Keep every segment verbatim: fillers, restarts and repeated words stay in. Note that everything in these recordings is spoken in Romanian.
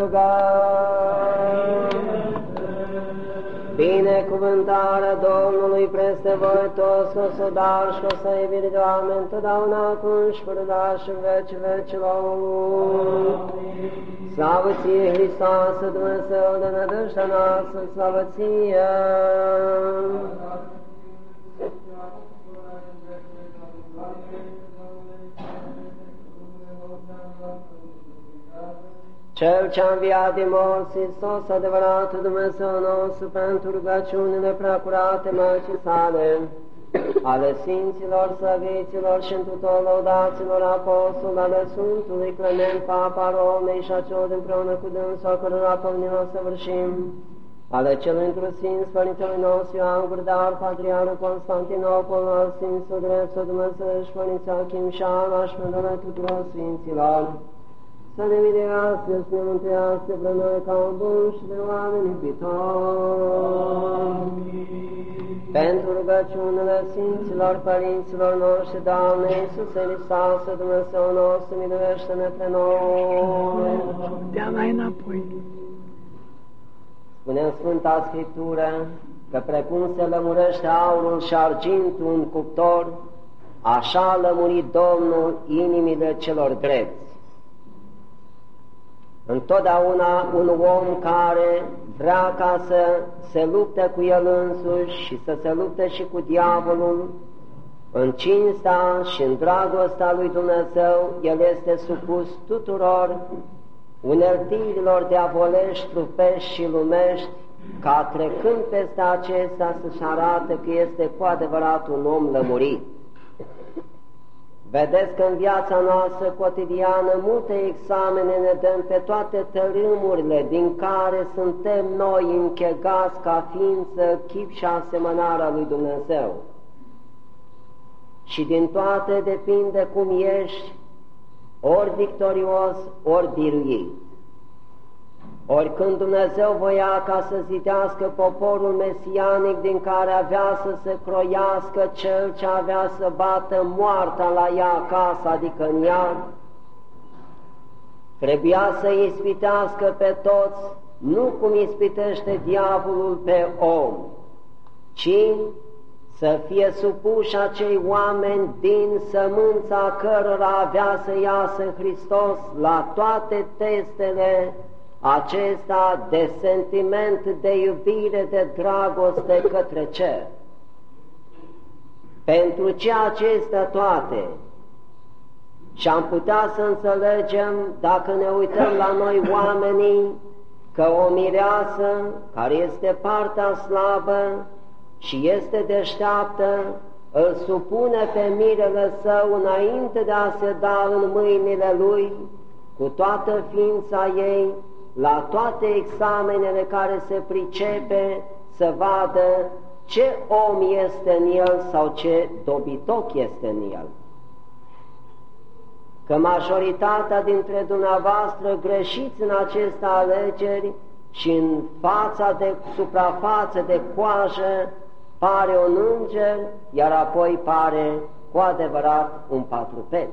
rugăm. Binecuvântarea Domnului peste voi toți, că o să o da și că o să iubire de oameni totdeauna acum și fără da și în veci vecilor. Slavă ție, Hristoase, Dumnezeu de nădejdea noastră, slavă ție! Cel ce-a înviat din morți, Hristos, adevăratul Dumnezeu nostru, pentru rugăciunile preacurate Măicii sale, ale Sfinților, Slăviților și întrutor lăudaților apostoli, ale Sfântului Clement, Papa Romei și a celor împreună cu dânsul, a cărora pomnilor săvârșim, ale celui întru Sfinț, Părintelui nostru Ioan Gurdar, Patriarul Constantinopol, al Sfințul Dreptul Dumnezeu și Părinții Achim și Ana și Mândole tuturor Sfinților, să ne mirească, să ne mântuiască pe noi ca un bun și de oameni iubitori. Pentru rugăciunile Sfinților Părinților noștri, Doamne Iisuse Hristoase, Dumnezeu nostru, miluiește-ne pe noi. Dea mai înapoi. Spune în Sfânta Scriptură că precum se lămurește aurul și argintul în cuptor, așa a lămurit Domnul inimile celor drepți. Întotdeauna un om care vrea ca să se lupte cu el însuși și să se lupte și cu diavolul, în cinstea și în dragostea lui Dumnezeu, el este supus tuturor unelte-ilor diavolești, trupești și lumești, ca trecând peste acestea să-și arate că este cu adevărat un om lămurit. Vedeți că în viața noastră cotidiană multe examene ne dăm pe toate tărâmurile din care suntem noi închegați ca ființă, chip și asemănarea lui Dumnezeu. Și din toate depinde cum ești, ori victorios, ori biruit. Ori când Dumnezeu voia ca să zidească poporul mesianic din care avea să se croiască cel ce avea să bată moartea la ea acasă, adică în ea, trebuia să ispitească pe toți, nu cum ispitește diavolul pe om, ci să fie supuși acei oameni din sămânța cărora avea să iasă Hristos la toate testele acesta de sentiment, de iubire, de dragoste către cer. Pentru ce acestea toate? Și am putea să înțelegem, dacă ne uităm la noi oamenii, că o mireasă care este partea slabă și este deșteaptă, îl supune pe mirele său înainte de a se da în mâinile lui, cu toată ființa ei, la toate examenele care se pricepe, să vadă ce om este în el sau ce dobitoc este în el. Că majoritatea dintre dumneavoastră greșiți în aceste alegeri și în fața de suprafață de coajă pare un înger, iar apoi pare cu adevărat un patruped.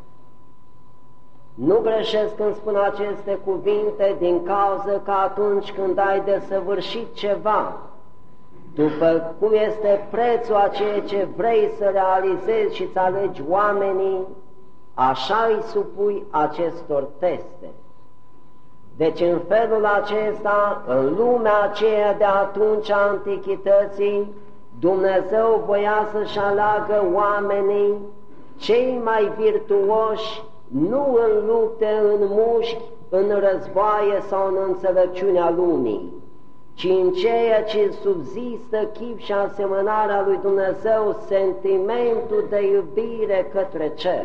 Nu greșesc când spun aceste cuvinte din cauză că atunci când ai desăvârșit ceva, după cum este prețul a ceea ce vrei să realizezi și îți alegi oamenii, așa îi supui acestor teste. Deci în felul acesta, în lumea aceea de atunci a antichității, Dumnezeu voia să-și aleagă oamenii cei mai virtuoși, nu în lupte, în mușchi, în războaie sau în înțelepciunea lumii, ci în ceea ce subzistă chip și asemănarea lui Dumnezeu, sentimentul de iubire către cer.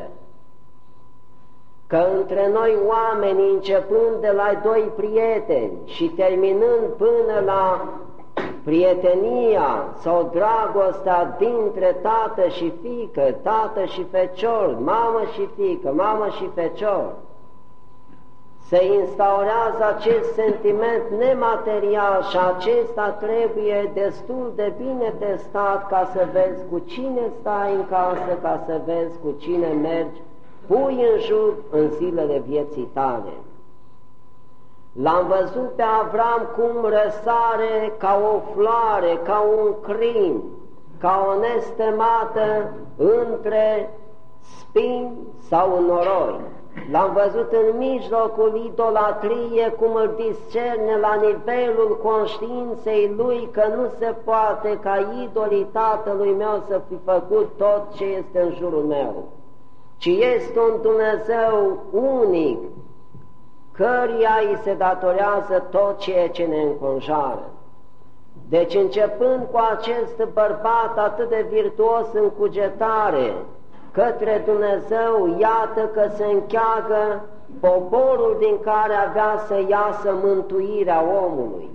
Că între noi oamenii, începând de la doi prieteni și terminând până la prietenia sau dragostea dintre tată și fiică, tată și fecior, mamă și fiică, mamă și fecior, se instaurează acest sentiment nematerial și acesta trebuie destul de bine testat ca să vezi cu cine stai în casă, ca să vezi cu cine mergi, pui în jur în zilele vieții tale. L-am văzut pe Avram cum răsare ca o floare, ca un crin, ca o nestemată între spini sau noroi. L-am văzut în mijlocul idolatriei cum îl discerne la nivelul conștiinței lui că nu se poate ca idolii tatălui meu să fi făcut tot ce este în jurul meu, ci este un Dumnezeu unic, căruia îi se datorează tot ceea ce ne înconjoară. Deci începând cu acest bărbat atât de virtuos în cugetare către Dumnezeu, iată că se încheagă poporul din care avea să iasă mântuirea omului.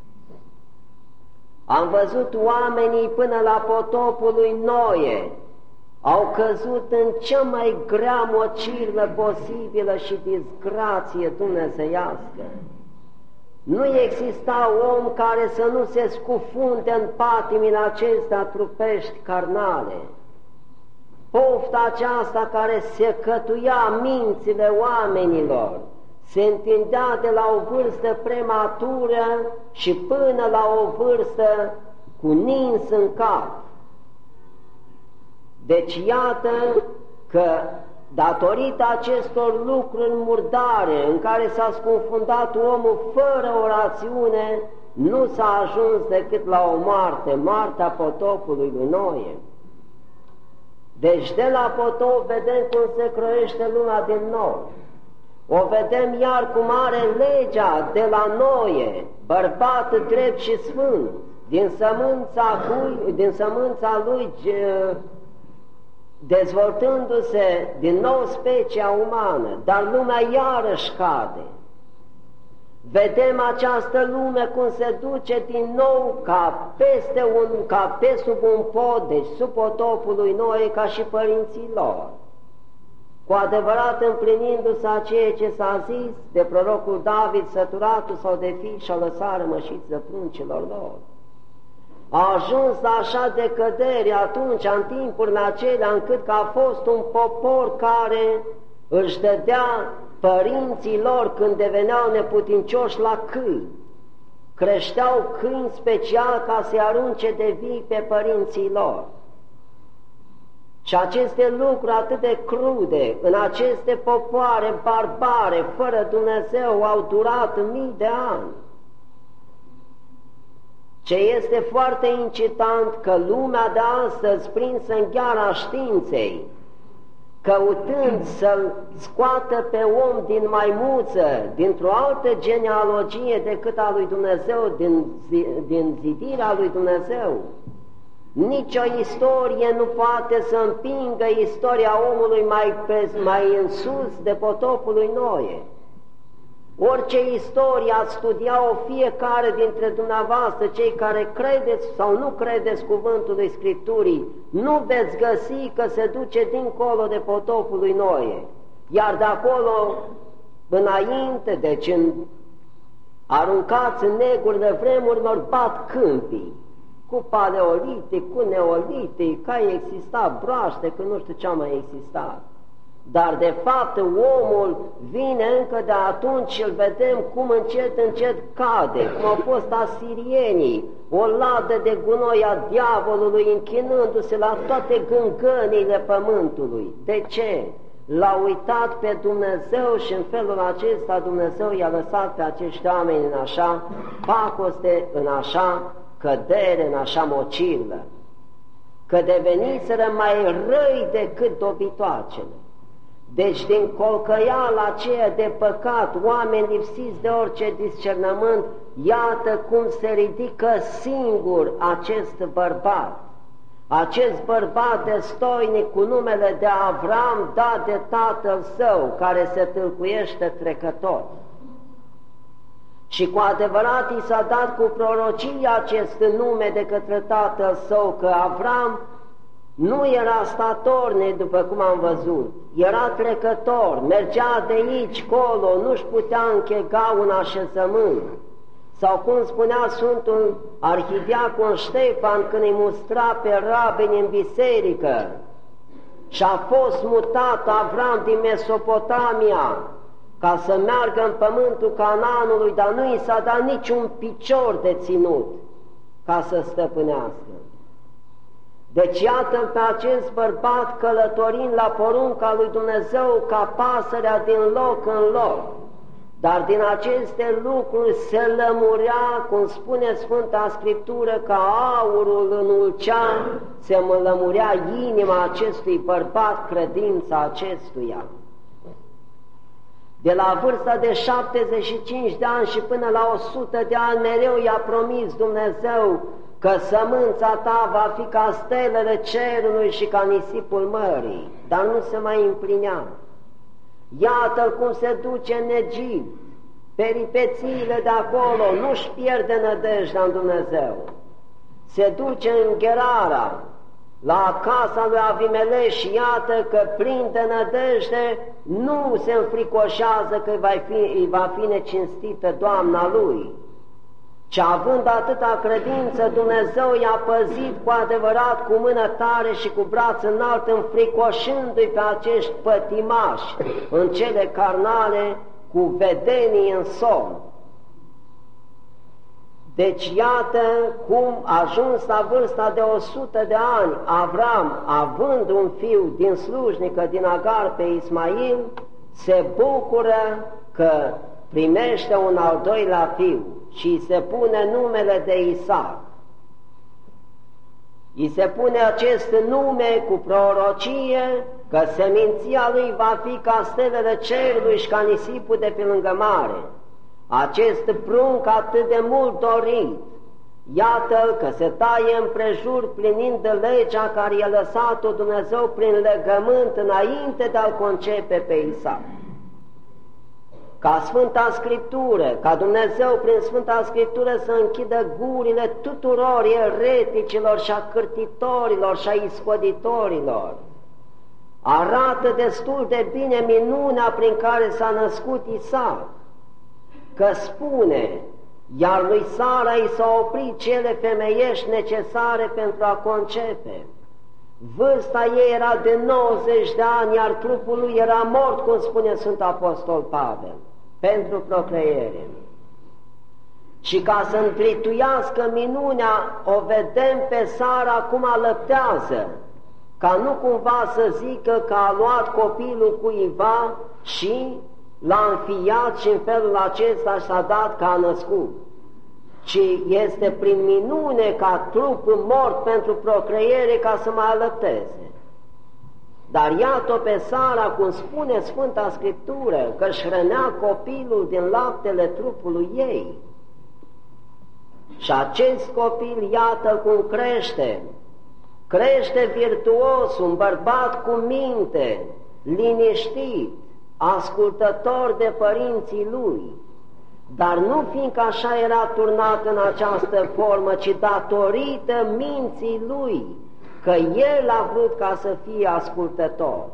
Am văzut oamenii până la potopul lui Noe, au căzut în cea mai grea mocirlă posibilă și disgrație dumnezeiască. Nu exista om care să nu se scufunde în patimile acestea trupești carnale. Pofta aceasta care se cătuia mințile oamenilor se întindea de la o vârstă prematură și până la o vârstă cu nins în cap. Deci iată că datorită acestor lucruri murdare în care s-a scufundat omul fără orațiune, nu s-a ajuns decât la o moarte, moartea potopului lui Noe. Deci de la potop vedem cum se croiește lumea din nou. O vedem iar cum are legea de la Noe, bărbat drept și sfânt, din sămânța lui, din sămânța lui dezvoltându-se din nou specia umană, dar lumea iarăși cade. Vedem această lume cum se duce din nou ca peste un, ca pe sub un pod, deci sub potopul lui Noe, ca și părinții lor, cu adevărat împlinindu-se a ceea ce s-a zis de prorocul David, săturatul sau de fii și-au lăsat rămășiță pruncilor lor. A ajuns la așa de cădere atunci, în timpurile acelea, încât că a fost un popor care își dădea părinții lor când deveneau neputincioși la câini. Creșteau câini special ca să-i arunce de vii pe părinții lor. Și aceste lucruri atât de crude, în aceste popoare barbare, fără Dumnezeu, au durat mii de ani. Ce este foarte incitant că lumea de astăzi, prinsă în gheara științei, căutând să-l scoată pe om din maimuță, dintr-o altă genealogie decât a lui Dumnezeu, din, din zidirea lui Dumnezeu, nicio istorie nu poate să împingă istoria omului mai, pe, mai în sus de potopul lui Noe. Orice istorie ați studia-o fiecare dintre dumneavoastră, cei care credeți sau nu credeți cuvântul lui Scripturii, nu veți găsi că se duce dincolo de potopul lui Noe. Iar de acolo înainte, deci în, aruncați în negurile vremurilor, bat câmpii, cu paleolitic, cu neolitic, că exista broaște, că nu știu ce a mai existat. Dar de fapt omul vine încă de atunci și îl vedem cum încet, încet cade, cum au fost asirienii, o ladă de gunoi a diavolului închinându-se la toate gângănile pământului. De ce? L-a uitat pe Dumnezeu și în felul acesta Dumnezeu i-a lăsat pe acești oameni în așa pacoste, în așa cădere, în așa mocirlă, că deveniseră mai răi decât dobitoacele. Deci din colcăiala aceea de păcat, oameni lipsiți de orice discernământ, iată cum se ridică singur acest bărbat. Acest bărbat destoinic cu numele de Avram, dat de tatăl său, care se tâlcuiește trecător. Și cu adevărat i s-a dat cu prorocie acest nume de către tatăl său, că Avram nu era statornic, după cum am văzut, era trecător, mergea de aici, colo, nu-și putea închega un așezământ. Sau cum spunea Sfântul Arhidiacon Ștefan când îi mustra pe rabeni în biserică, și a fost mutat Avram din Mesopotamia, ca să meargă în pământul Canaanului, dar nu i s-a dat niciun picior de ținut ca să stăpânească. Deci iată-l pe acest bărbat călătorind la porunca lui Dumnezeu ca pasărea din loc în loc. Dar din aceste lucruri se lămurea, cum spune Sfânta Scriptură, ca aurul în ulcea, se lămurea inima acestui bărbat, credința acestuia. De la vârsta de șaptezeci și cinci de ani și până la o sută de ani, mereu i-a promis Dumnezeu că sămânța ta va fi ca stelele cerului și ca nisipul mării, dar nu se mai împlinea. Iată-l cum se duce în Egipt, peripețiile de acolo, nu-și pierde nădejdea în Dumnezeu. Se duce în Gerara, la casa lui Avimelec și iată că plin de nădejde nu se înfricoșează că îi va fi, îi va fi necinstită doamna lui, ci având atâta credință, Dumnezeu i-a păzit cu adevărat cu mână tare și cu braț înalt, înfricoșându-i pe acești pătimași în cele carnale cu vedenii în somn. Deci iată cum a ajuns la vârsta de o sută de ani, Avram, având un fiu din slujnică din Agar pe Ismail, se bucură că primește un al doilea fiu și îi se pune numele de Isaac. Îi se pune acest nume cu prorocie că seminția lui va fi ca stelele cerului și ca nisipul de pe lângă mare. Acest prunc atât de mult dorit, iată-l că se taie împrejur plinind de legea care i-a lăsat-o Dumnezeu prin legământ înainte de a-l concepe pe Isaac. Ca Sfânta Scriptură, ca Dumnezeu prin Sfânta Scriptură să închidă gurile tuturor ereticilor și a cârtitorilor și a iscoditorilor. Arată destul de bine minunea prin care s-a născut Isaac, că spune, iar lui Sara i s-au oprit cele femeiești necesare pentru a concepe. Vârsta ei era de nouăzeci de ani, iar trupul lui era mort, cum spune Sfânt Apostol Pavel, pentru procreere. Și ca să întrituiască minunea, o vedem pe Sara cum alăptează, ca nu cumva să zică că a luat copilul cuiva și l-a înfiat și în felul acesta s-a dat că a născut, ci este prin minune ca trupul mort pentru procreere ca să mai alăpteze. Dar iată pe Sara, cum spune Sfânta Scriptură, că își hrănea copilul din laptele trupului ei. Și acest copil, iată cum crește, crește virtuos, un bărbat cu minte, liniștit, ascultător de părinții lui, dar nu fiindcă așa era turnat în această formă, ci datorită minții lui, că el a vrut ca să fie ascultător.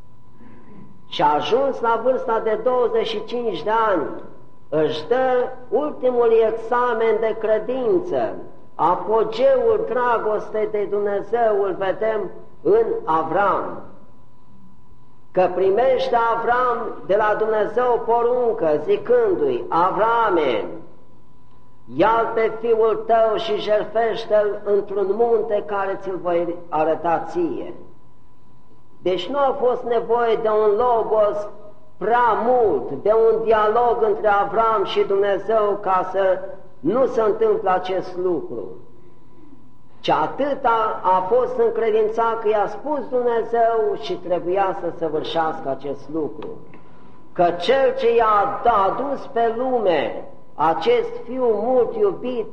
Și a ajuns la vârsta de douăzeci și cinci de ani, își dă ultimul examen de credință, apogeul dragostei de Dumnezeu îl vedem în Avram, că primește Avram de la Dumnezeu poruncă, zicându-i, Avrame, ia-l pe fiul tău și jertfește-l într-un munte care ți-l voi arăta ție. Deci nu a fost nevoie de un logos prea mult, de un dialog între Avram și Dumnezeu ca să nu se întâmple acest lucru, ci atâta a fost încredințat că i-a spus Dumnezeu și trebuia să săvârșească acest lucru, că cel ce i-a adus pe lume acest fiu mult iubit,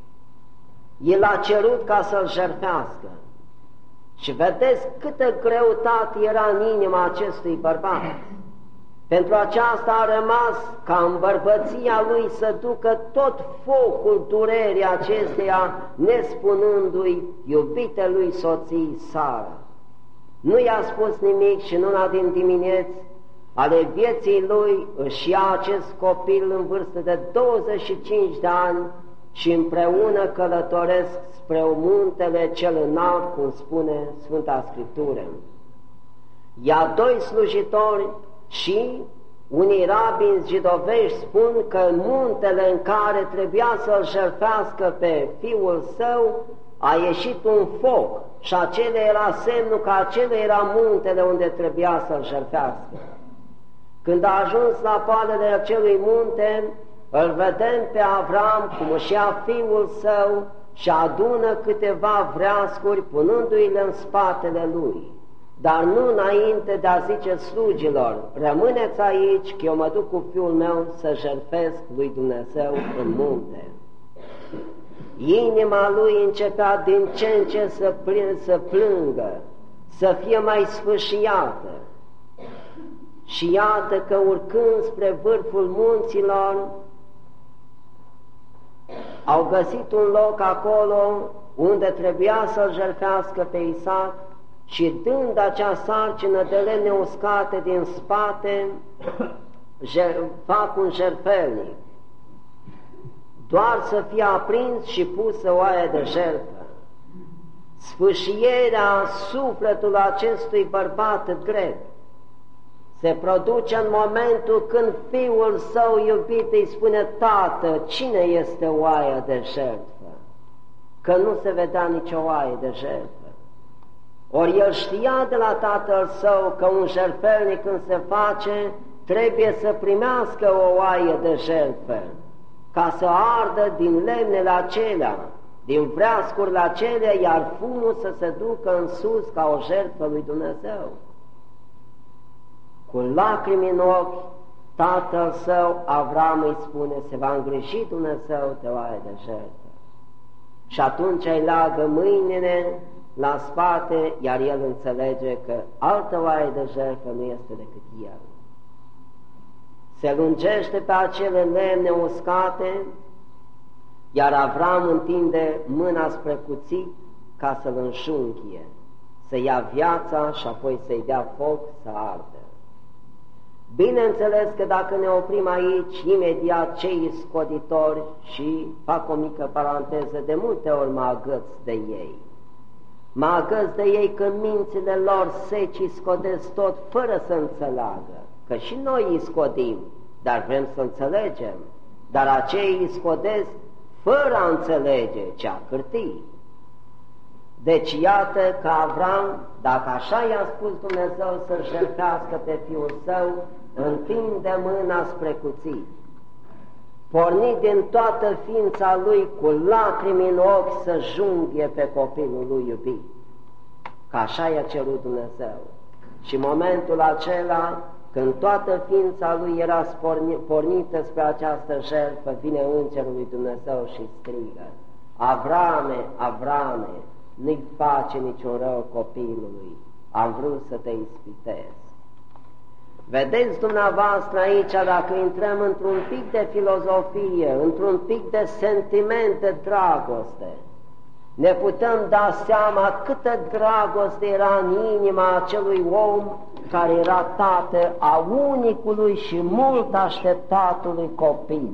el a cerut ca să-l jertfească. Și vedeți câtă greutate era în inima acestui bărbat. Pentru aceasta a rămas ca în bărbăția lui să ducă tot focul durerii acesteia, nespunându-i iubite lui soții Sara. Nu i-a spus nimic și în una din dimineți ale vieții lui își ia acest copil în vârstă de douăzeci și cinci de ani și împreună călătoresc spre muntele cel înalt, cum spune Sfânta Scriptură. Ia doi slujitori și Unii rabini jidovești spun că muntele în care trebuia să-l jertfească pe fiul său a ieșit un foc și acela era semnul că acela era muntele unde trebuia să-l jertfească. Când a ajuns la poalele acelui munte, îl vedem pe Avram cum își ia fiul său și adună câteva vreascuri punându-i-le în spatele lui. Dar nu înainte de a zice slugilor, rămâneți aici că eu mă duc cu fiul meu să jertfesc lui Dumnezeu în munte. Inima lui începea din ce în ce să, plâng, să plângă, să fie mai sfâșiată. Și iată că urcând spre vârful munților, au găsit un loc acolo unde trebuia să-l jertfească pe Isaac și dând acea sarcină de lemne uscate din spate, fac un jertfelnic, doar să fie aprins și pusă oaia de jertfă. Sfâșierea sufletului acestui bărbat grec se produce în momentul când fiul său iubit îi spune: Tată, cine este oaia de jertfă? Că nu se vedea nicio oaie de jertfă. Ori el știa de la tatăl său că un jertfelnic când se face trebuie să primească o oaie de jertfă, ca să ardă din lemnele acelea, din vreascurile acelea, iar fumul să se ducă în sus ca o jertfă lui Dumnezeu. Cu lacrimi în ochi, tatăl său, Avram, îi spune: se va îngriji Dumnezeu de oaie de jertfă. Și atunci îi leagă mâinile la spate, iar el înțelege că altă oaie de jertfă nu este decât el. Se lungește pe acele lemne uscate, iar Avram întinde mâna spre cuțit ca să-l înșunchie, să ia viața și apoi să-i dea foc să ardă. Bineînțeles că dacă ne oprim aici, imediat cei scoditori, și fac o mică paranteză, de multe ori mă agăț de ei. Mă agăț de ei că mințile lor seci scodesc tot fără să înțeleagă, că și noi îi scodim, dar vrem să înțelegem, dar acei îi scodesc fără a înțelege ce a cârtii. Deci iată că Avram, dacă așa i-a spus Dumnezeu să jertfească pe fiul său, întinde mâna spre cuțit. Pornit din toată ființa lui, cu lacrimi în ochi, să junghie pe copilul lui iubit. Că așa i-a cerut Dumnezeu. Și în momentul acela, când toată ființa lui era pornită spre această jertfă, vine îngerul lui Dumnezeu și strigă: Avrame, Avrame, nu-i face niciun rău copilului, am vrut să te ispitez. Vedeți dumneavoastră aici, dacă intrăm într-un pic de filozofie, într-un pic de sentiment de dragoste, ne putem da seama câtă dragoste era în inima acelui om care era tată a unicului și mult așteptatului copil.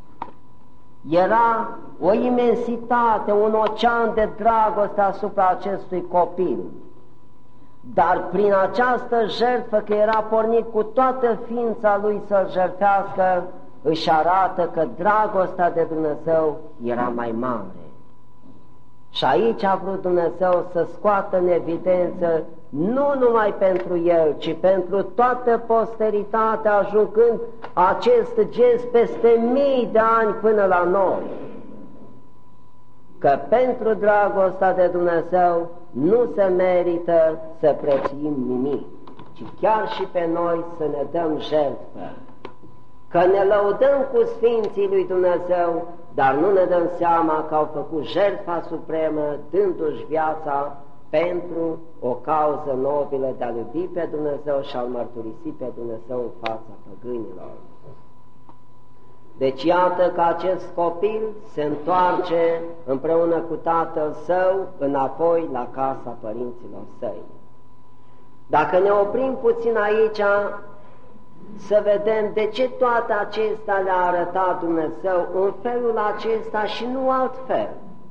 Era o imensitate, un ocean de dragoste asupra acestui copil. Dar prin această jertfă, că era pornit cu toată ființa lui să-l jertfească, își arată că dragostea de Dumnezeu era mai mare. Și aici a vrut Dumnezeu să scoată în evidență, nu numai pentru el, ci pentru toată posteritatea, ajungând acest gest peste mii de ani până la noi, că pentru dragostea de Dumnezeu nu se merită să prețuim nimic, ci chiar și pe noi să ne dăm jertfă, că ne lăudăm cu Sfinții lui Dumnezeu, dar nu ne dăm seama că au făcut jertfa supremă, dându-și viața pentru o cauză nobilă de a iubi pe Dumnezeu și a-L mărturisi pe Dumnezeu în fața păgânilor. Deci iată că acest copil se întoarce împreună cu tatăl său înapoi la casa părinților săi. Dacă ne oprim puțin aici, să vedem de ce toate acestea le-a arătat Dumnezeu în felul acesta și nu altfel.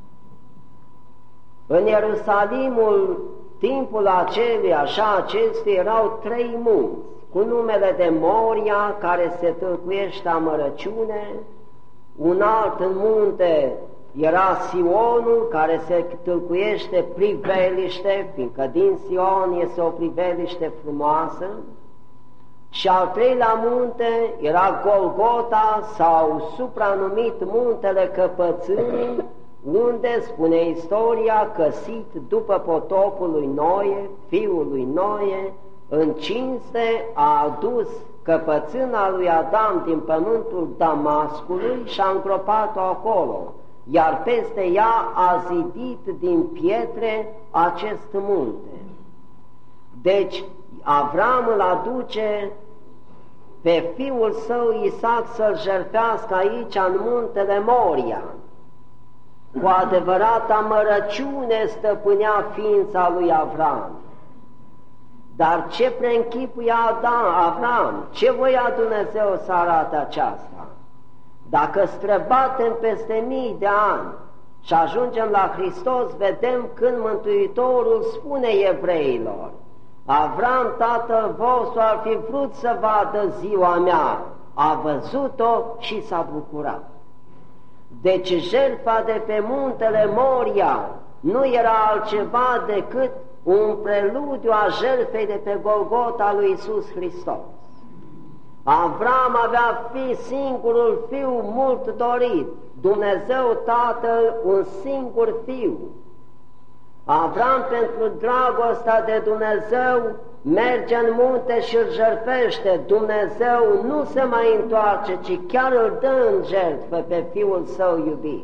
În Ierusalimul, timpul acelui, așa acestuia, erau trei munți, cu numele de Moria, care se tâlcuiește amărăciune, un alt în munte era Sionul, care se tâlcuiește priveliște, fiindcă din Sion este o priveliște frumoasă, și al treilea munte era Golgota, sau supranumit Muntele Căpățânii, unde, spune istoria, căsit după potopul lui Noe, fiul lui Noe, în cinste a adus căpățâna lui Adam din pământul Damascului și a îngropat-o acolo, iar peste ea a zidit din pietre acest munte. Deci Avram îl aduce pe fiul său Isaac să-l jertfească aici în muntele Moria. Cu adevărat amărăciune stăpânea ființa lui Avram. Dar ce preînchipuia Avram? Ce voia Dumnezeu să arate aceasta? Dacă străbatem peste mii de ani și ajungem la Hristos, vedem când Mântuitorul spune evreilor: Avram, tatăl vostru, ar fi vrut să vadă ziua mea, a văzut-o și s-a bucurat. Deci jertfa de pe muntele Moria nu era altceva decât un preludiu a jertfei de pe Golgota lui Iisus Hristos. Avram avea fi singurul fiu mult dorit, Dumnezeu Tatăl un singur fiu. Avram, pentru dragostea de Dumnezeu, merge în munte și îl jertfește. Dumnezeu nu se mai întoarce, ci chiar îl dă în jertfă pe fiul său iubit.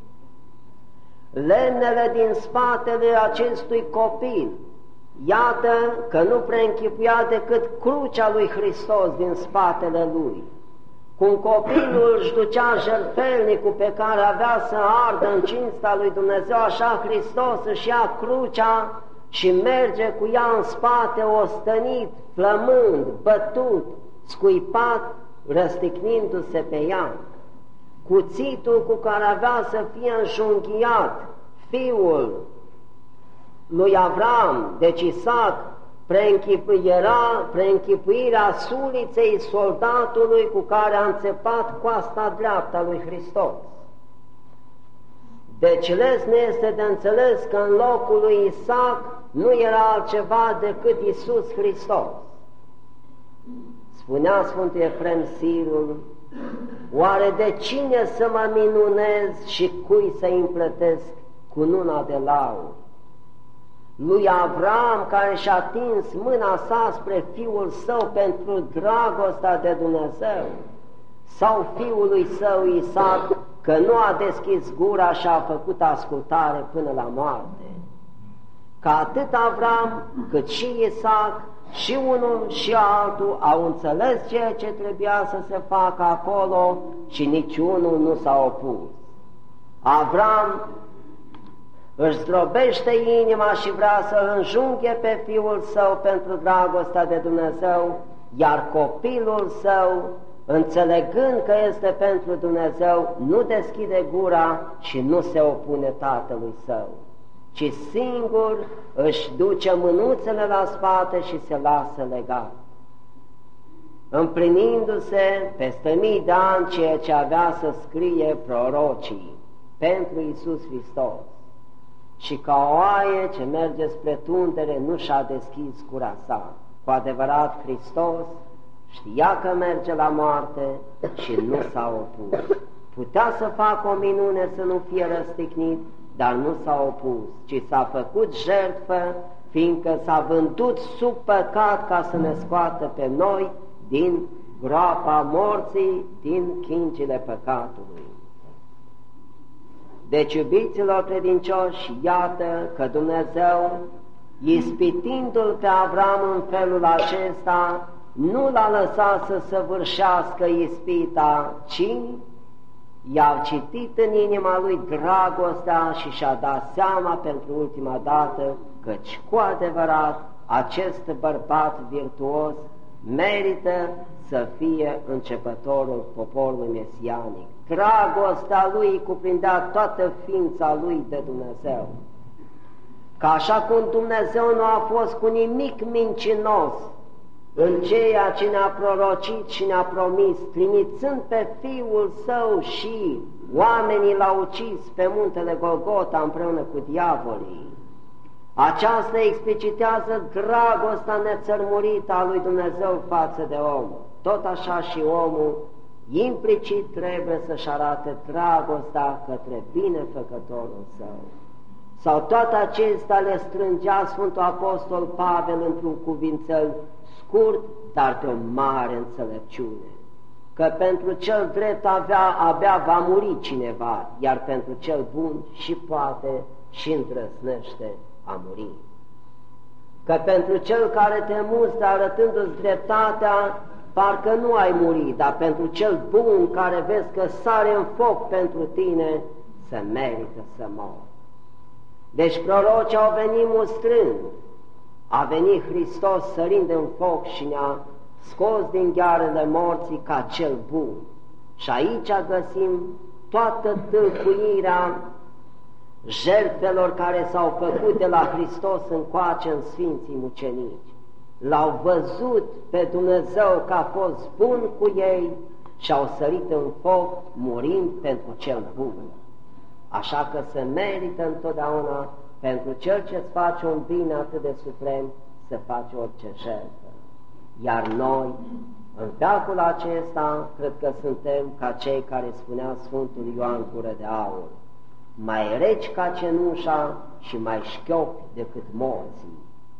Lemnele din spatele acestui copil, iată că nu preînchipuia decât crucea lui Hristos din spatele lui. Cum copilul își ducea jertfelnicul pe care avea să ardă în cinsta lui Dumnezeu, așa Hristos își ia crucea și merge cu ea în spate, ostănit, flămând, bătut, scuipat, răstignindu-se pe ea. Cuțitul cu care avea să fie înjunghiat fiul lui Avram, deci Isaac, era preînchipuirea suliței soldatului cu care a înțepat coasta dreaptă a lui Hristos. Deci lesne este de înțeles că în locul lui Isaac nu era altceva decât Iisus Hristos. Spunea Sfântul Efrem Sirul: oare de cine să mă minunez și cui să-i împlătesc cununa de lauri? Lui Avram, care și-a atins mâna sa spre fiul său pentru dragostea de Dumnezeu, sau fiului său Isaac, că nu a deschis gura și a făcut ascultare până la moarte? Ca atât Avram, cât și Isaac, și unul și altul au înțeles ceea ce trebuia să se facă acolo și niciunul nu s-a opus. Avram își zdrobește inima și vrea să-l înjunghe pe fiul său pentru dragostea de Dumnezeu, iar copilul său, înțelegând că este pentru Dumnezeu, nu deschide gura și nu se opune tatălui său, ci singur își duce mânuțele la spate și se lasă legat, împlinindu-se peste mii de ani ceea ce avea să scrie prorocii pentru Iisus Hristos. Și ca o oaie ce merge spre tundere nu și-a deschis gura sa. Cu adevărat, Hristos știa că merge la moarte și nu s-a opus. Putea să facă o minune să nu fie răstignit, dar nu s-a opus, ci s-a făcut jertfă, fiindcă s-a vândut sub păcat ca să ne scoată pe noi din groapa morții, din chingile păcatului. Deci, iubiților credincioși, iată că Dumnezeu, ispitindu-l pe Avram în felul acesta, nu l-a lăsat să săvârșească ispita, ci i-a citit în inima lui dragostea și și-a dat seama pentru ultima dată căci cu adevărat acest bărbat virtuos merită să fie începătorul poporului mesianic. Dragostea lui cuprindea toată ființa lui de Dumnezeu. Că așa cum Dumnezeu nu a fost cu nimic mincinos în ceea ce ne-a prorocit și ne-a promis, trimițând pe Fiul Său și oamenii l-au ucis pe muntele Golgota împreună cu diavolii. Aceasta explicitează dragostea nețărmurită a lui Dumnezeu față de om. Tot așa și omul implicit trebuie să-și arate dragostea către binefăcătorul său. Sau toate acestea le strângea Sfântul Apostol Pavel într-un cuvințel scurt, dar de o mare înțelepciune, că pentru cel drept avea, abia va muri cineva, iar pentru cel bun și poate și îndrăznește a muri. Că pentru cel care te mustră arătându-ți dreptatea, parcă nu ai murit, dar pentru cel bun care vezi că sare în foc pentru tine, se merită să mori. Deci prorocii au venit mustrând, a venit Hristos sărind în foc și ne-a scos din ghearele morții ca cel bun. Și aici găsim toată tâlcuirea jertfelor care s-au făcut de la Hristos încoace în Sfinții Mucenici. L-au văzut pe Dumnezeu că a fost bun cu ei și au sărit în foc murind pentru cel bun. Așa că se merită întotdeauna pentru cel ce-ți face un bine atât de suprem să faci orice jertfă. Iar noi, în veacul acesta, cred că suntem ca cei care spunea Sfântul Ioan Gură de Aur, mai reci ca cenușa și mai șchiopi decât morții.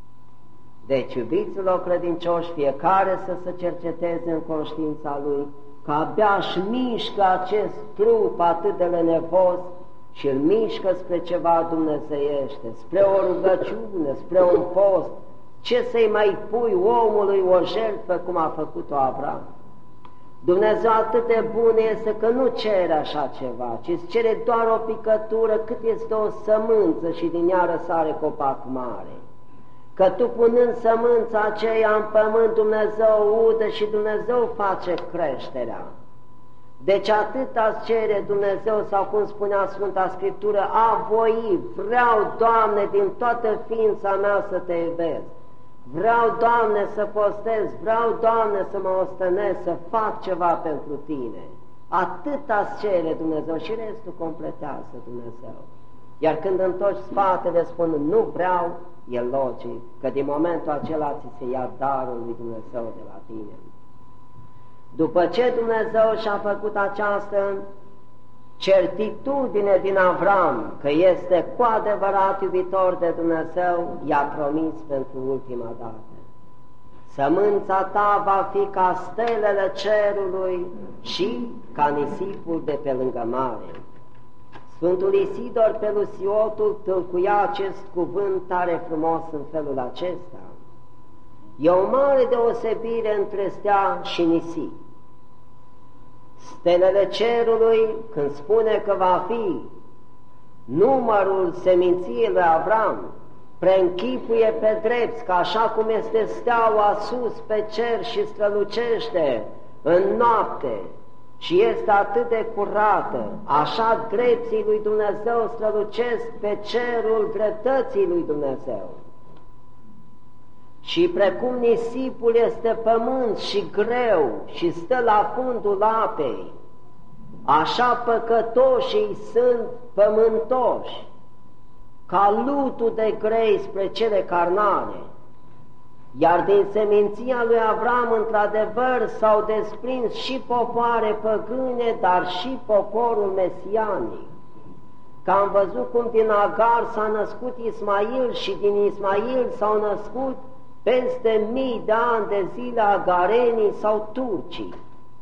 Deci, iubiților credincioși, fiecare să se cerceteze în conștiința lui că abia își mișcă acest trup atât de lenevos și îl mișcă spre ceva dumnezeiește, spre o rugăciune, spre un post. Ce să-i mai pui omului o jertfă cum a făcut-o Avram? Dumnezeu atât de bun este că nu cere așa ceva, ci îți cere doar o picătură cât este o sămânță și din ea răsare copac mare. Că tu punând sămânța aceea în pământ, Dumnezeu udă și Dumnezeu face creșterea. Deci atâta cere Dumnezeu, sau cum spunea Sfânta Scriptură, a voi, vreau, Doamne, din toată ființa mea să te iubesc. Vreau, Doamne, să postez, vreau, Doamne, să mă ostenesc, să fac ceva pentru Tine. Atâta cere Dumnezeu și restul completează Dumnezeu. Iar când întorci spatele spunând nu vreau, e logic că din momentul acela ți se ia darul lui Dumnezeu de la tine. După ce Dumnezeu și-a făcut această certitudine din Avram că este cu adevărat iubitor de Dumnezeu, i-a promis pentru ultima dată: sămânța ta va fi ca stelele cerului și ca nisipul de pe lângă mare. Sfântul Isidor Pelusiotul tâlcuia acest cuvânt tare frumos în felul acesta: e o mare deosebire între stea și nisip. Stelele cerului, când spune că va fi numărul seminției lui Avram, preînchipuie pe drept, că așa cum este steaua sus pe cer și strălucește în noapte și este atât de curată, așa drepții lui Dumnezeu strălucesc pe cerul dreptății lui Dumnezeu. Și precum nisipul este pământ și greu și stă la fundul apei, așa păcătoșii sunt pământoși, ca lutul de grei spre cele carnale. Iar din seminția lui Avram, într-adevăr, s-au desprins și popoare păgâne, dar și poporul mesianic. Că am văzut cum din Agar s-a născut Ismail și din Ismail s-au născut peste mii de ani de zile agarenii sau turcii.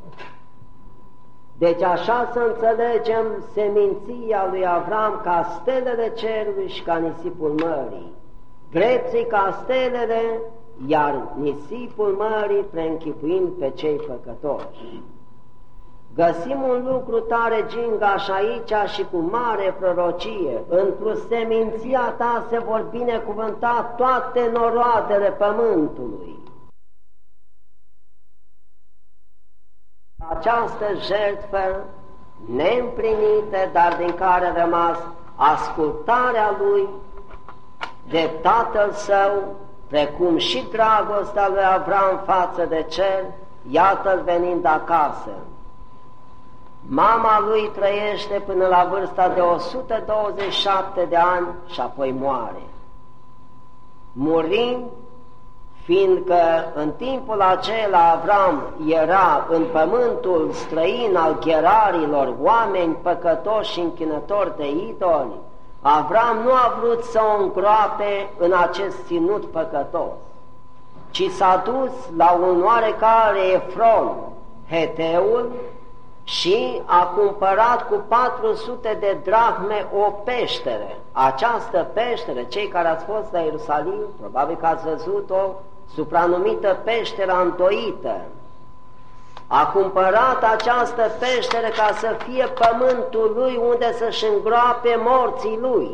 Deci așa să înțelegem seminția lui Avram ca stelele cerului și ca nisipul mării. Drepții ca stelele, iar nisipul mării preînchipuind pe cei păcătoși. Găsim un lucru tare gingaș aici și cu mare prorocie: într-o seminția ta se vor binecuvânta toate noroadele pământului. Această jertfă neîmplinită, dar din care a rămas ascultarea lui de Tatăl Său, precum și dragostea lui Avram față de cer, iată-l venind acasă. Mama lui trăiește până la vârsta de o sută douăzeci și șapte de ani și apoi moare. Murind, fiindcă în timpul acela Avram era în pământul străin al Gherarilor, oameni păcătoși și închinători de idoli, Avram nu a vrut să o îngroape în acest ținut păcătos, ci s-a dus la un oarecare Efron, Heteul, și a cumpărat cu patru sute de drahme o peștere. Această peștere, cei care ați fost la Ierusalim, probabil că ați văzut-o, supranumită peștera întoită. A cumpărat această peștere ca să fie pământul lui unde să-și îngroape morții lui.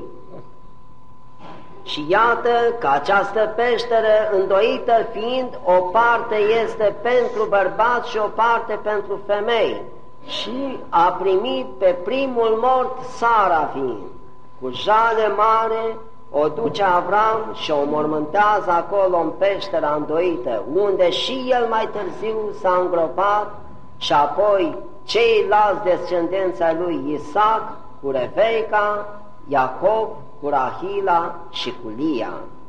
Și iată că această peșteră îndoită fiind, o parte este pentru bărbați și o parte pentru femei. Și a primit pe primul mort Sara fiind. Cu jale mare o duce Avram și o mormântează acolo în peștera îndoită, unde și el mai târziu s-a îngropat, și apoi ceilalți descendenți ai lui Isaac cu Rebecca, Iacob cu Rahila și cu Lia.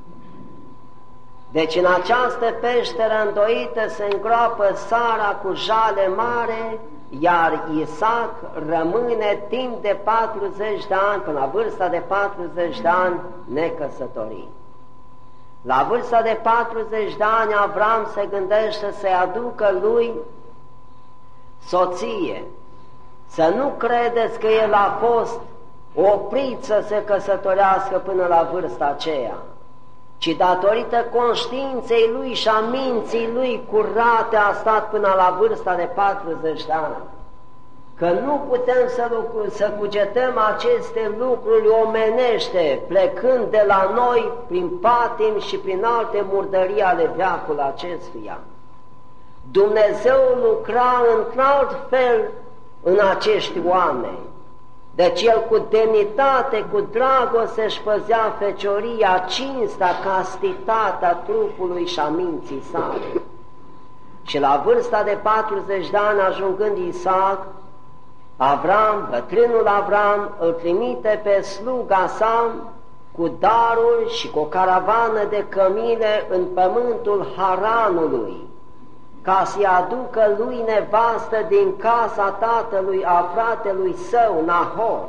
Deci în această peșteră îndoită se îngroapă Sara cu jale mare, iar Isaac rămâne timp de patruzeci de ani, până la vârsta de patruzeci de ani, necăsătorit. La vârsta de patruzeci de ani, Avram se gândește să-i aducă lui soție. Să nu credeți că el a fost oprit să se căsătorească până la vârsta aceea, ci datorită conștiinței lui și a minții lui curate a stat până la vârsta de patruzeci de ani. Că nu putem să, lucru, să cugetăm aceste lucruri omenește, plecând de la noi prin patim și prin alte murdării ale veacului acestuia. Dumnezeu lucra într-un alt fel în acești oameni. Deci el cu demnitate, cu dragoste își păzea fecioria, cinstea, castitatea trupului și a minții sale. Și la vârsta de patruzeci de ani, ajungând Isaac, Avram, bătrânul Avram, îl trimite pe sluga sa cu daruri și cu o caravană de cămile în pământul Haranului, ca să-i aducă lui nevastă din casa tatălui a fratelui său, Nahor.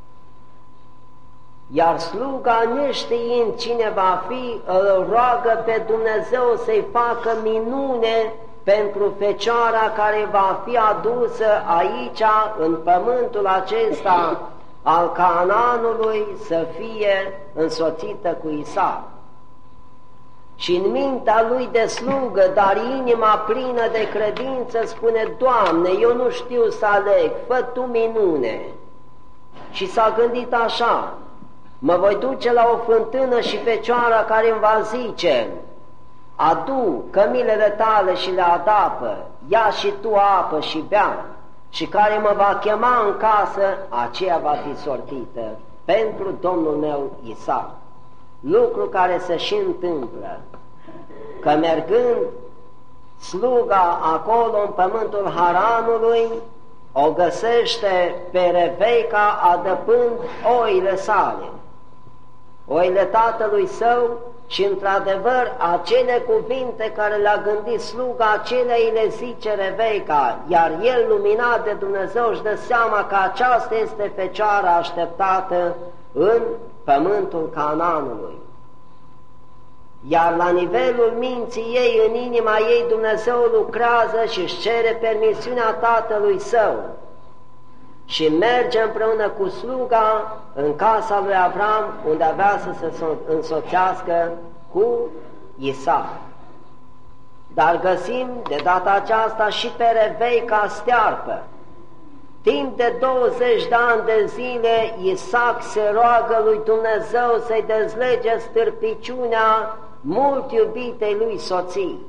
Iar sluga, neștiind cine va fi, îl roagă pe Dumnezeu să-i facă minune pentru fecioara care va fi adusă aici, în pământul acesta al Canaanului, să fie însoțită cu Isaac. Și în mintea lui de slugă, dar inima plină de credință, spune: Doamne, eu nu știu să aleg, fă Tu minune. Și s-a gândit așa: mă voi duce la o fântână și fecioara care îmi va zice: adu cămilele tale și le adapă, ia și tu apă și bea, și care mă va chema în casă, aceea va fi sortită pentru Domnul meu Isaac. Lucru care se și întâmplă, că mergând sluga acolo în pământul Haranului, o găsește pe Rebecca adăpând oile sale, oile tatălui său, și într-adevăr acele cuvinte care le-a gândit sluga, acelea îi le zice Rebecca, iar el, luminat de Dumnezeu, își dă seama că aceasta este fecioara așteptată în pământul Canaanului. Iar la nivelul minții ei, în inima ei, Dumnezeu lucrează și își cere permisiunea tatălui său și merge împreună cu sluga în casa lui Avram, unde avea să se însoțească cu Isaac. Dar găsim de data aceasta și pe Rebecca stearpă. Timp de douăzeci de ani de zile, Isaac se roagă lui Dumnezeu să-i dezlege stârpiciunea mult iubitei lui soții.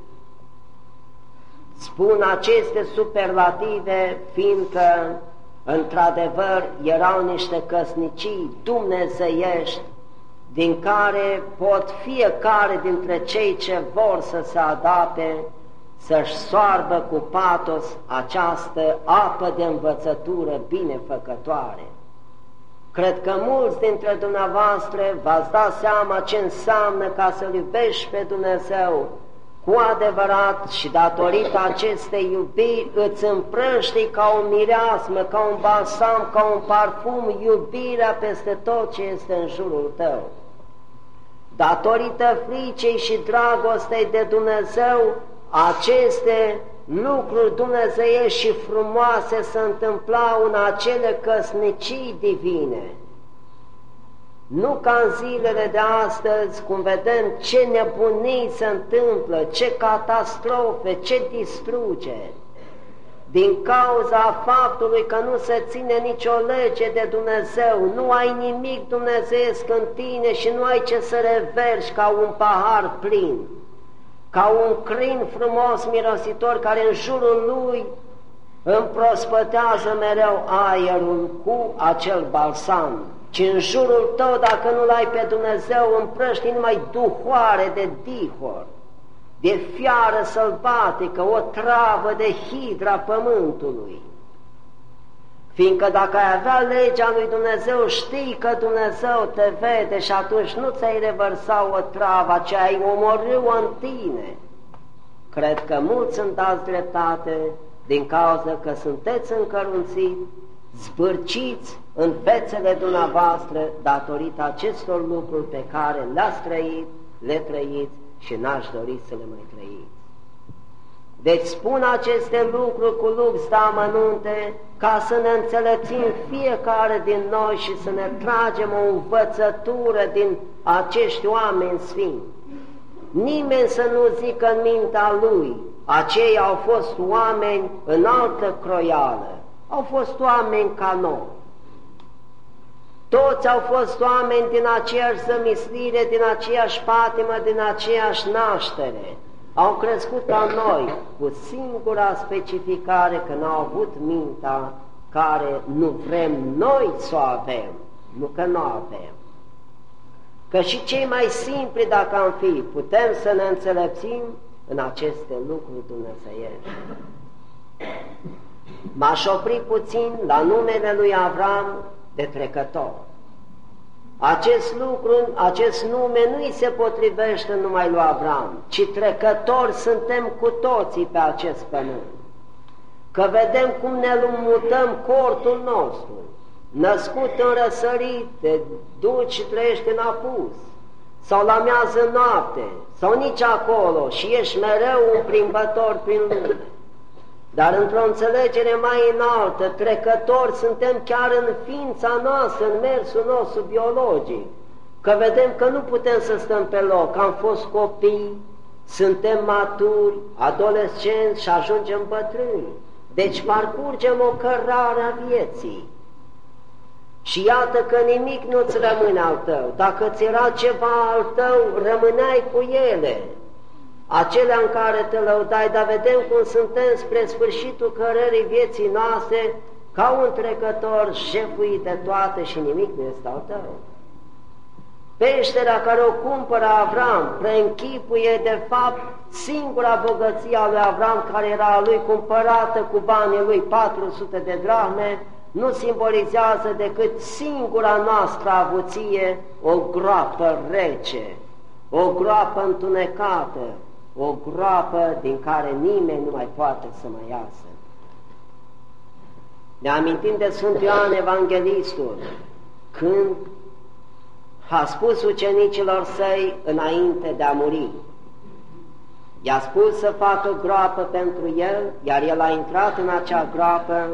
Spun aceste superlative fiindcă, într-adevăr, erau niște căsnicii dumnezeiești, din care pot fiecare dintre cei ce vor să se adapte să-și soarbă cu patos această apă de învățătură binefăcătoare. Cred că mulți dintre dumneavoastră v-ați dat seama ce înseamnă ca să-L iubești pe Dumnezeu cu adevărat și datorită acestei iubiri îți împrăști ca o mireasmă, ca un balsam, ca un parfum, iubirea peste tot ce este în jurul tău. Datorită fricei și dragostei de Dumnezeu, aceste lucruri dumnezeiești și frumoase se întâmplau în acele căsnicii divine. Nu ca în zilele de astăzi, cum vedem ce nebunii se întâmplă, ce catastrofe, ce distrugeri. Din cauza faptului că nu se ține nicio lege de Dumnezeu, nu ai nimic dumnezeiesc în tine și nu ai ce să reverși ca un pahar plin, ca un crin frumos mirositor care în jurul lui împrospătează mereu aerul cu acel balsam, ci în jurul tău, dacă nu-L ai pe Dumnezeu, împrăști numai duhoare de dihor, de fiară sălbatică, o travă de hidra pământului. Fiindcă dacă ai avea legea lui Dumnezeu, știi că Dumnezeu te vede și atunci nu ți-ai revărsa o travă, ci ai omorâ-o în tine. Cred că mulți îmi dați dreptate din cauza că sunteți încărunțiți, zbârciți în fețele dumneavoastră datorită acestor lucruri pe care le-ați trăit, le trăiți și n-aș dori să le mai trăiți. Deci spun aceste lucruri cu lux de amănunte ca să ne înțelepțim fiecare din noi și să ne tragem o învățătură din acești oameni sfinți. Nimeni să nu zică în mintea lui, aceia au fost oameni în altă croială, au fost oameni ca noi. Toți au fost oameni din aceeași zămislire, din aceeași patimă, din aceeași naștere. Au crescut ca noi, cu singura specificare că n-au avut mintea care nu vrem noi să o avem, nu că nu avem. Că și cei mai simpli, dacă am fi, putem să ne înțelepțim în aceste lucruri dumnezeiești. M-aș opri puțin la numele lui Avram de trecător. Acest lucru, acest nume nu îi se potrivește numai lui Avram, ci trecători suntem cu toții pe acest pământ. Că vedem cum ne lumutăm cortul nostru, născut în răsărit, te duci și trăiești în apus, sau la miază noapte, sau nici acolo, și ești mereu un plimbător prin lume. Dar într-o înțelegere mai înaltă, trecători suntem chiar în ființa noastră, în mersul nostru biologic, că vedem că nu putem să stăm pe loc, am fost copii, suntem maturi, adolescenți și ajungem bătrâni. Deci parcurgem o cărare a vieții. Și iată că nimic nu-ți rămâne al tău. Dacă ți era ceva al tău, rămâneai cu ele, acelea în care te lăudai, dar vedem cum suntem spre sfârșitul cărării vieții noastre, ca un trecător jefuit de toate și nimic nu este al tău. Peștera care o cumpără Avram preînchipuie de fapt singura bogăție a lui Avram, care era a lui cumpărată cu banii lui, patru sute de drahme, nu simbolizează decât singura noastră avuție, o groapă rece, o groapă întunecată, o groapă din care nimeni nu mai poate să mai iasă. Ne amintim de Sfânt Ioan Evanghelistul, când a spus ucenicilor săi înainte de a muri. I-a spus să facă groapă pentru el, iar el a intrat în acea groapă,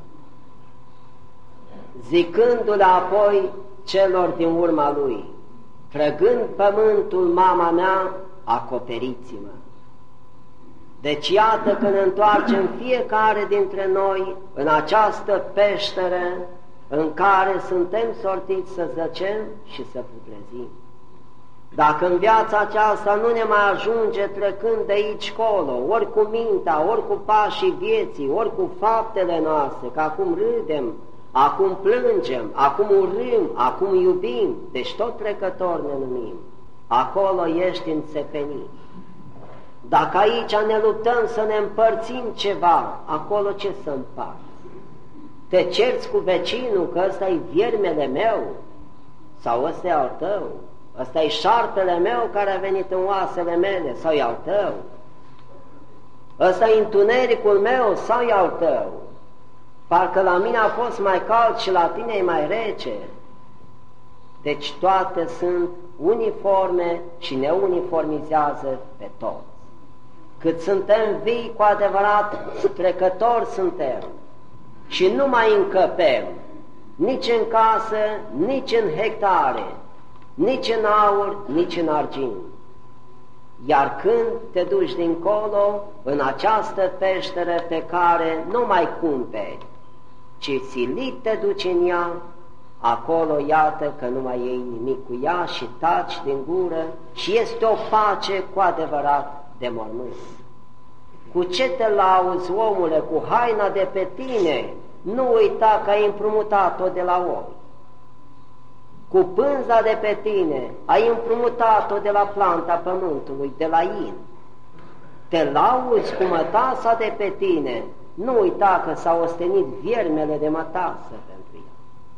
zicându-le apoi celor din urma lui: trăgând pământul, mama mea, acoperiți-mă. Deci iată că ne întoarcem fiecare dintre noi în această peșteră în care suntem sortiți să zăcem și să putrezim. Dacă în viața aceasta nu ne mai ajunge trecând de aici colo, ori cu mintea, ori cu pașii vieții, ori cu faptele noastre, că acum râdem, acum plângem, acum urâm, acum iubim, deci tot trecător ne numim. Acolo ești înțepenit. Dacă aici ne luptăm să ne împărțim ceva, acolo ce să împarți? Te cerți cu vecinul că ăsta-i viermele meu sau ăsta e al tău? Ăsta-i șarpele meu care a venit în oasele mele sau e al tău? Ăsta-i întunericul meu sau e al tău? Parcă la mine a fost mai cald și la tine e mai rece. Deci toate sunt uniforme și ne uniformizează pe toți. Cât suntem vii, cu adevărat, trecători suntem și nu mai încăpem nici în casă, nici în hectare, nici în aur, nici în argint. Iar când te duci dincolo, în această peșteră pe care nu mai cumperi, ci silit te duci în ea, acolo iată că nu mai iei nimic cu ea și taci din gură și este o pace cu adevărat de mormânt. Cu ce te lauzi, omule, cu haina de pe tine? Nu uita că ai împrumutat-o de la oi. Cu pânza de pe tine ai împrumutat-o de la planta pământului, de la in. Te lauzi cu mătasa de pe tine, nu uita că s-a ostenit viermele de mătasă pentru ea.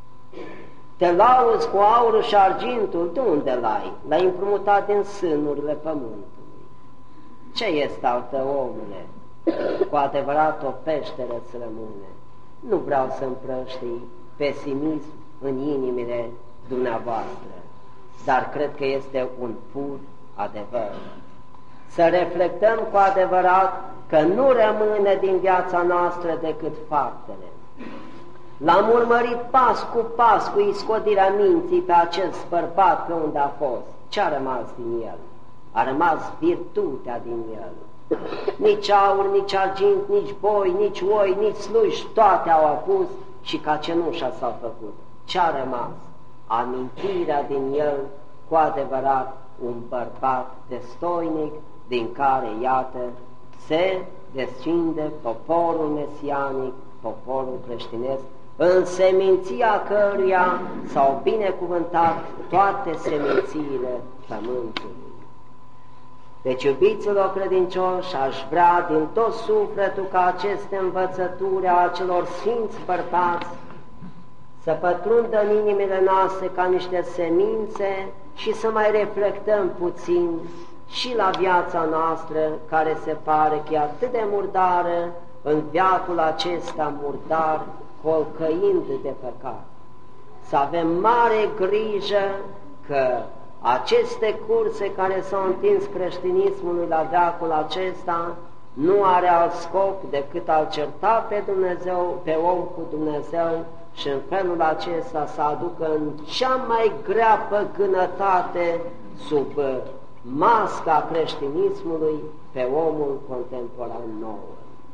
Te lauzi cu aurul și argintul, de unde l-ai? L-ai împrumutat din sânurile pământului. Ce este al tău, omule? Cu adevărat o peșteră îți rămâne. Nu vreau să împrăștii pesimism în inimile dumneavoastră, dar cred că este un pur adevăr. Să reflectăm cu adevărat că nu rămâne din viața noastră decât faptele. L-am urmărit pas cu pas cu iscodirea minții pe acest bărbat pe unde a fost. Ce a rămas din el? A rămas virtutea din el. Nici aur, nici argint, nici boi, nici oi, nici sluși, toate au apus și ca cenușa s-au făcut. Ce a rămas? Amintirea din el, cu adevărat, un bărbat destoinic, din care, iată, se descinde poporul mesianic, poporul creștinesc, în seminția căruia s-au binecuvântat toate semințiile pământului. Deci, iubiților credincioși, aș vrea din tot sufletul ca aceste învățături a acelor sfinți bărbați să pătrundă în inimile noastre ca niște semințe și să mai reflectăm puțin și la viața noastră, care se pare că e atât de murdară, în veacul acesta murdar, colcăind de păcat. Să avem mare grijă că aceste curse care s-au întins creștinismului la veacul acesta nu are alt scop decât a-L certa pe Dumnezeu, pe om cu Dumnezeu și în felul acesta să aducă în cea mai grea păgânătate sub masca creștinismului pe omul contemporan nou.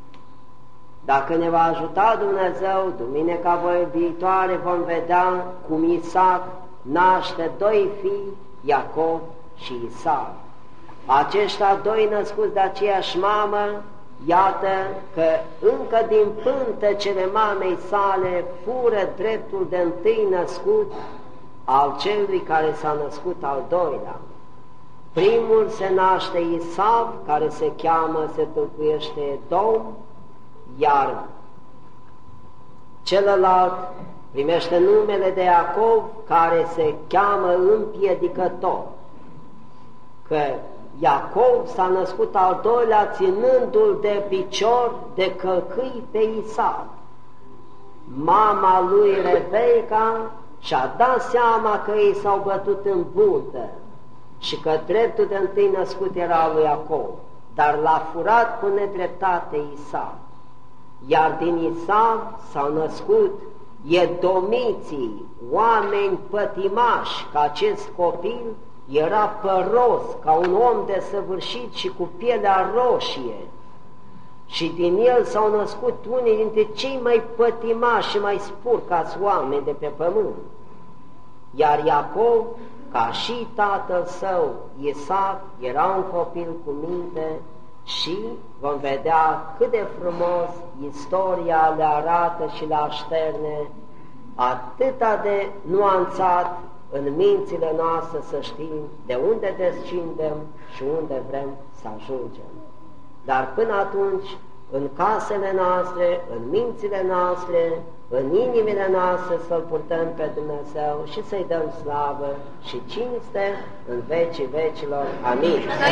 Dacă ne va ajuta Dumnezeu, duminica viitoare vom vedea cum Isaac naște doi fii, Iacov și Isaac. Aceștia doi născuți de aceeași mamă, iată că încă din pântecele mamei sale fură dreptul de întâi născut al celui care s-a născut al doilea. Primul se naște Isaac, care se cheamă, se tâlcuiește Edom, iar celălalt primește numele de Iacov, care se cheamă împiedicător, că Iacov s-a născut al doilea ținându-l de picior de călcâi pe Isaac. Mama lui Rebeica și-a dat seama că ei s-au bătut în burtă și că dreptul de întâi născut era lui Iacov, dar l-a furat cu nedreptate Isaac. Iar din Isaac s-au născut edomiții, oameni pătimași, că acest copil era păros, ca un om desăvârșit și cu pielea roșie. Și din el s-au născut unii dintre cei mai pătimași și mai spurcați oameni de pe pământ. Iar Iacov, ca și tatăl său, Isaac, era un copil cu minte și vom vedea cât de frumos istoria le arată și le așterne atâta de nuanțat în mințile noastre să știm de unde descindem și unde vrem să ajungem. Dar până atunci, în casele noastre, în mințile noastre, în inimile noastre să-L purtăm pe Dumnezeu și să-i dăm slavă și cinste în vecii vecilor. Amin.